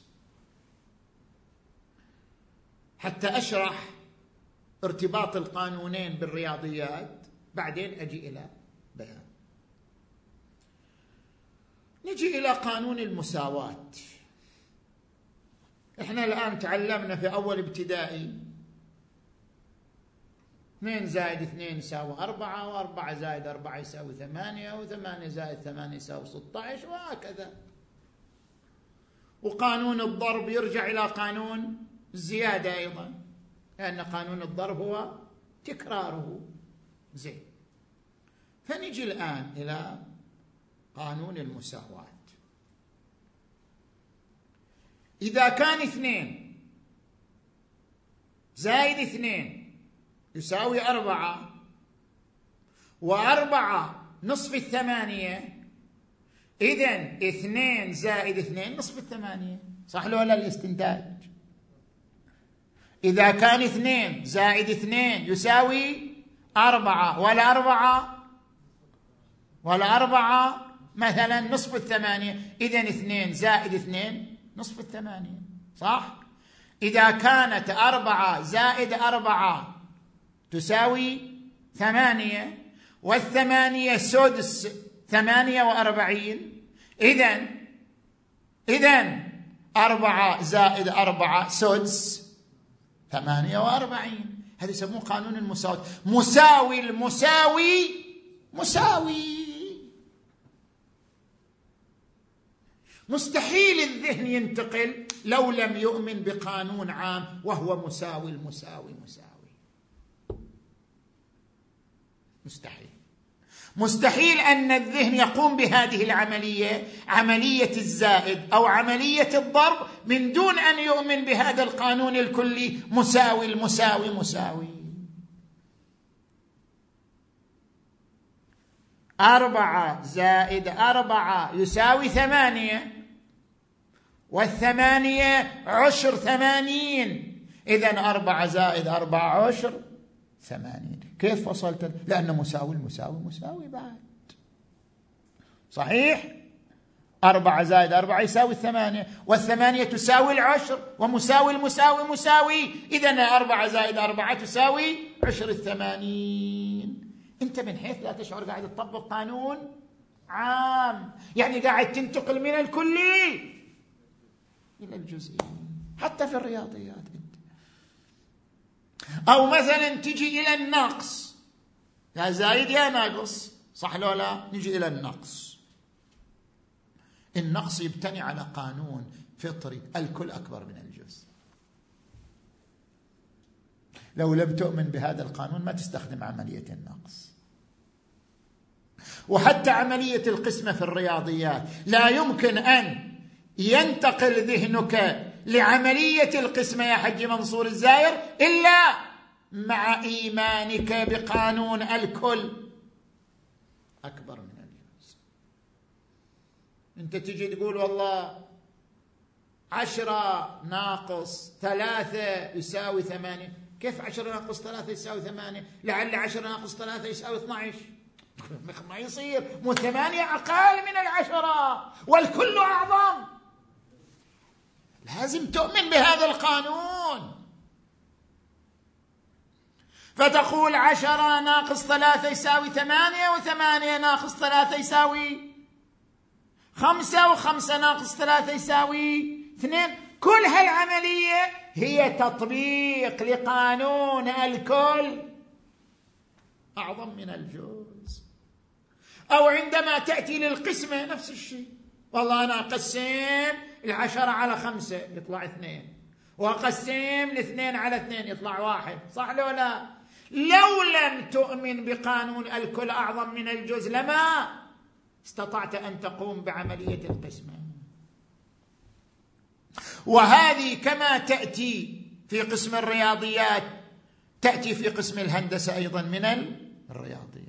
حتى أشرح ارتباط القانونين بالرياضيات بعدين أجي إلى بيان. نجي إلى قانون المساواة. إحنا الآن تعلمنا في أول ابتدائي اثنين زائد اثنين يساوي أربعة، وأربعة زائد أربعة يساوي ثمانية، وثمانية زائد ثمانية يساوي ستة عشر، وهكذا. وقانون الضرب يرجع إلى قانون الزيادة أيضا، لأن قانون الضرب هو تكراره. زين، فنجي الآن إلى قانون المساواة. إذا كان اثنين زائد اثنين يساوي أربعة، وأربعة نصف الثمانية، إذن اثنين زائد اثنين نصف الثمانية. صح ولا الاستنتاج؟ إذا كان اثنين زائد اثنين يساوي أربعة، ولا أربعة ولا أربعة مثلا نصف الثمانية، إذن اثنين زائد اثنين نصف الثمانية. صح؟ إذا كانت أربعة زائد أربعة تساوي ثمانية، والثمانية سدس ثمانية وأربعين، إذن إذن أربعة زائد أربعة سدس ثمانية وأربعين. هذا يسموه قانون المساواة. مساوي المساوي مساوي. مستحيل الذهن ينتقل لو لم يؤمن بقانون عام وهو مساوي المساوي مساوي. مستحيل. مستحيل أن الذهن يقوم بهذه العملية، عملية الزائد أو عملية الضرب، من دون أن يؤمن بهذا القانون الكلي مساوي المساوي مساوي. أربعة زائد أربعة يساوي ثمانية، والثمانية عشر ثمانين، إذن أربعة زائد أربعة عشر ثمانين. كيف فصلت؟ لأنه مساوي المساوي مساوي بعد. صحيح؟ أربعة زائد أربعة يساوي ثمانية، والثمانية تساوي العشر، ومساوي المساوي مساوي، إذن أربعة زائد أربعة تساوي عشر الثمانين. أنت من حيث لا تشعر قاعد تطبق قانون عام، يعني قاعد تنتقل من الكلي إلى الجزئي، حتى في الرياضيات. أو مثلا تجي إلى النقص، يا زايد يا ناقص، صح لو لا؟ نجي إلى النقص. النقص يبتني على قانون فطري، الكل أكبر من الجزء. لو لم تؤمن بهذا القانون ما تستخدم عملية النقص. وحتى عملية القسمة في الرياضيات لا يمكن أن ينتقل ذهنك لعملية القسمة يا حج منصور الزاير إلا مع إيمانك بقانون الكل أكبر من الجزء. أنت تجي تقول والله عشرة ناقص ثلاثة يساوي ثمانية. كيف عشرة ناقص ثلاثة يساوي ثمانية؟ لعل عشرة ناقص ثلاثة يساوي اثنى عشر. ما يصير، مو ثمانية أقل من العشرة والكل أعظم. لازم تؤمن بهذا القانون. فتقول عشرة ناقص ثلاثة يساوي ثمانية، وثمانية ناقص ثلاثة يساوي خمسة، وخمسة ناقص ثلاثة يساوي اثنين. كل هالعملية هي تطبيق لقانون الكل أعظم من الجزء. أو عندما تأتي للقسمة نفس الشيء، والله أنا أقسم العشرة على خمسة يطلع اثنين، وأقسم الاثنين على اثنين يطلع واحد، صح لو لا؟ لو لم تؤمن بقانون الكل أعظم من الجزء لما استطعت أن تقوم بعملية القسمة. وهذه كما تأتي في قسم الرياضيات تأتي في قسم الهندسة أيضا من الرياضيات.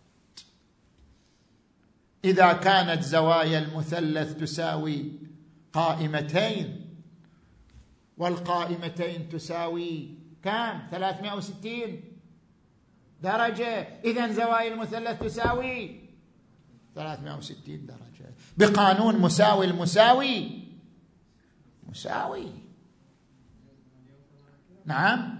إذا كانت زوايا المثلث تساوي قائمتين، والقائمتين تساوي كم؟ ثلاثمائة وستين درجة، إذن زوايا المثلث تساوي ثلاثمائة وستين درجة بقانون مساوي المساوي مساوي. نعم،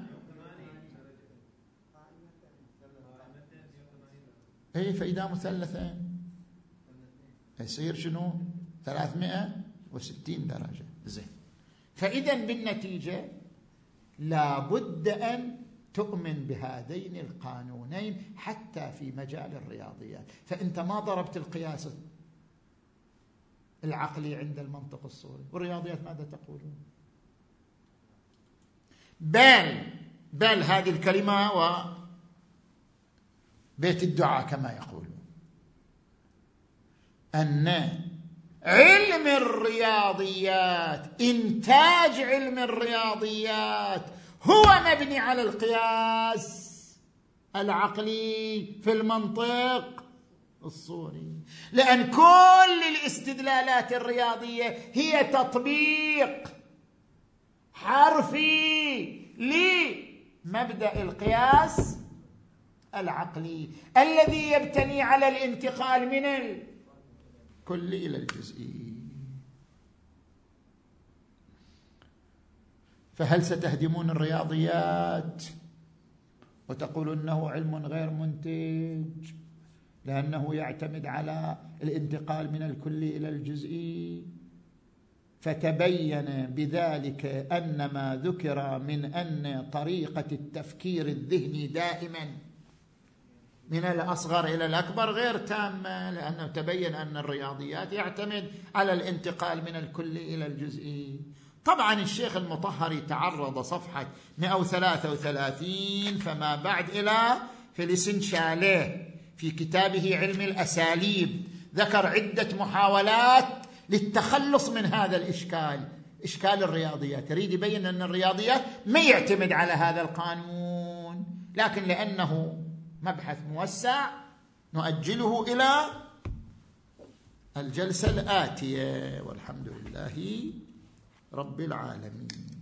اي فإذا مثلثين يصير شنو؟ ثلاثمائة وستين درجة. زين. فإذا بالنتيجة لابد أن تؤمن بهذين القانونين حتى في مجال الرياضيات. فأنت ما ضربت القياس العقلي عند المنطق الصوري، والرياضيات ماذا تقولون؟ بل بل هذه الكلمة وبيت الدعاء كما يقولون أن علم الرياضيات، إنتاج علم الرياضيات هو مبني على القياس العقلي في المنطق الصوري، لأن كل الاستدلالات الرياضية هي تطبيق حرفي لمبدأ القياس العقلي الذي يبتني على الانتقال من الكلي إلى الجزئي. فهل ستهدمون الرياضيات وتقولون أنه علم غير منتج لأنه يعتمد على الانتقال من الكلي إلى الجزئي؟ فتبين بذلك أن ما ذكر من أن طريقة التفكير الذهني دائما من الأصغر إلى الأكبر غير تامة، لأنه تبين أن الرياضيات يعتمد على الانتقال من الكلي إلى الجزئي. طبعا الشيخ المطهري تعرض صفحة مئة وثلاثة وثلاثين فما بعد إلى فلسن شاليه في كتابه علم الأساليب، ذكر عدة محاولات للتخلص من هذا الإشكال، إشكال الرياضيات. يريد يبين أن الرياضيات ما يعتمد على هذا القانون، لكن لأنه مبحث موسع نؤجله إلى الجلسة الآتية، والحمد لله رب العالمين.